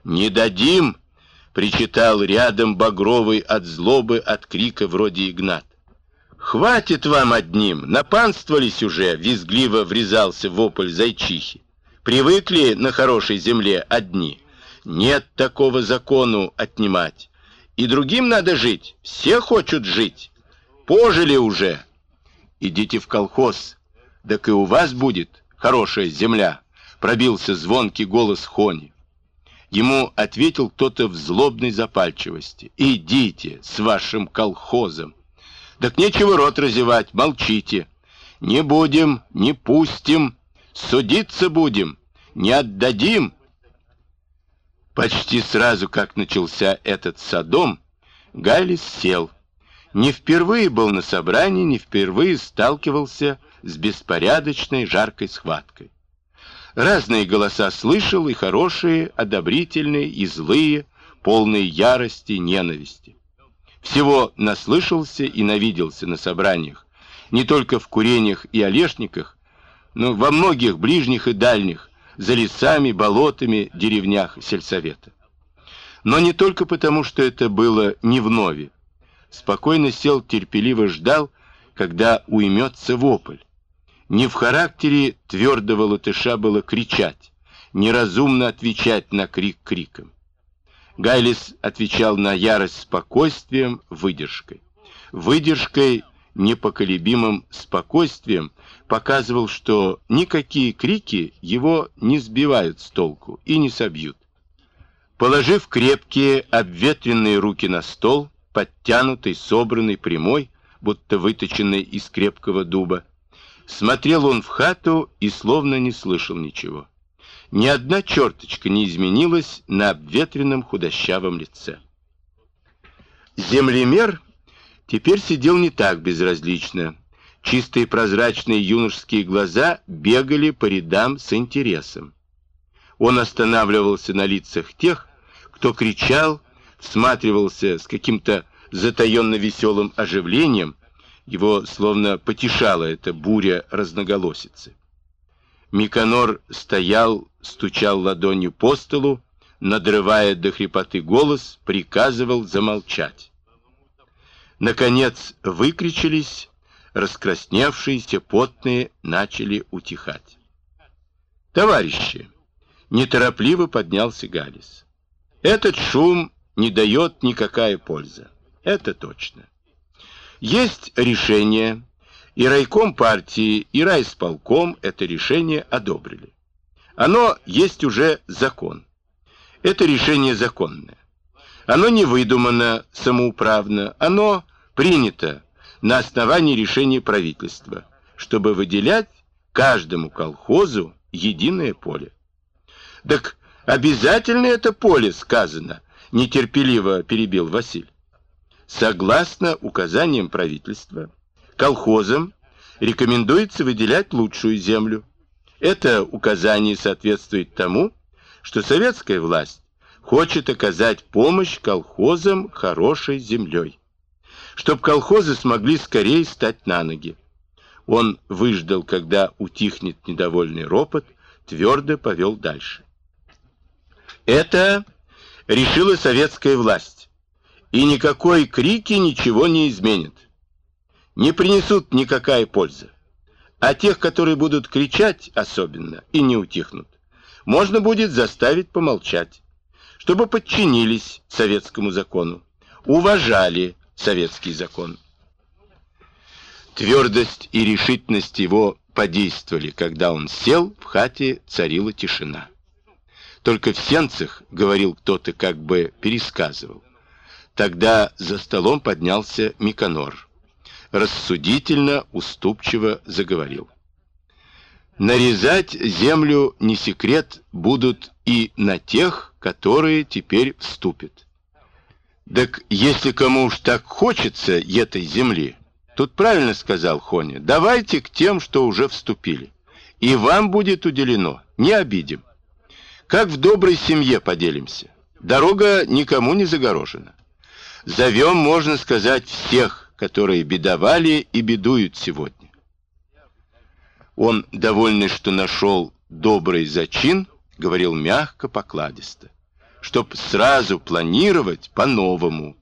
«Не дадим!» — причитал рядом багровый от злобы, от крика вроде Игнат. «Хватит вам одним, напанствовались уже!» — визгливо врезался в вопль зайчихи. «Привыкли на хорошей земле одни. Нет такого закону отнимать. И другим надо жить, все хочут жить. Пожили уже. Идите в колхоз, так и у вас будет хорошая земля», — пробился звонкий голос Хони. Ему ответил кто-то в злобной запальчивости. «Идите с вашим колхозом. Так нечего рот разевать, молчите. Не будем, не пустим, судиться будем, не отдадим». Почти сразу, как начался этот содом, Гайлис сел. Не впервые был на собрании, не впервые сталкивался с беспорядочной жаркой схваткой. Разные голоса слышал, и хорошие, одобрительные, и злые, полные ярости, ненависти. Всего наслышался и навиделся на собраниях, не только в Курениях и Олешниках, но во многих ближних и дальних, за лесами, болотами, деревнях сельсовета. Но не только потому, что это было не вновь. Спокойно сел, терпеливо ждал, когда уймется вопль. Не в характере твердого латыша было кричать, неразумно отвечать на крик криком. Гайлис отвечал на ярость спокойствием, выдержкой. Выдержкой, непоколебимым спокойствием показывал, что никакие крики его не сбивают с толку и не собьют. Положив крепкие, обветренные руки на стол, подтянутый, собранный, прямой, будто выточенный из крепкого дуба, смотрел он в хату и словно не слышал ничего. Ни одна черточка не изменилась на обветренном худощавом лице. Землемер теперь сидел не так безразлично. Чистые прозрачные юношеские глаза бегали по рядам с интересом. Он останавливался на лицах тех, кто кричал, всматривался с каким-то затаенно веселым оживлением. Его словно потешала эта буря разноголосицы. Миконор стоял, стучал ладонью по столу, надрывая до хрипоты голос, приказывал замолчать. Наконец выкричались, раскрасневшиеся, потные начали утихать. «Товарищи!» — неторопливо поднялся Гайлис. «Этот шум не дает никакая польза. Это точно. Есть решение, и райком партии, и райисполком это решение одобрили. Оно есть уже закон. Это решение законное. Оно не выдумано самоуправно, оно принято на основании решения правительства, чтобы выделять каждому колхозу единое поле. Так обязательно это поле сказано, нетерпеливо перебил Василь. Согласно указаниям правительства, колхозам рекомендуется выделять лучшую землю. Это указание соответствует тому, что советская власть хочет оказать помощь колхозам хорошей землей, чтобы колхозы смогли скорее стать на ноги. Он выждал, когда утихнет недовольный ропот, твердо повел дальше. Это решила советская власть, и никакой крики ничего не изменит. Не принесут никакая польза. А тех, которые будут кричать особенно и не утихнут, можно будет заставить помолчать, чтобы подчинились советскому закону, уважали советский закон. Твердость и решительность его подействовали, когда он сел, в хате царила тишина. Только в сенцах, говорил кто-то, как бы пересказывал. Тогда за столом поднялся Миконор. Рассудительно, уступчиво заговорил. Нарезать землю, не секрет, будут и на тех, которые теперь вступят. Так если кому уж так хочется этой земли, тут правильно сказал Хоня, давайте к тем, что уже вступили. И вам будет уделено, не обидим. Как в доброй семье поделимся. Дорога никому не загорожена. Зовем, можно сказать, всех, которые бедовали и бедуют сегодня. Он, довольный, что нашел добрый зачин, говорил мягко, покладисто. чтоб сразу планировать по-новому.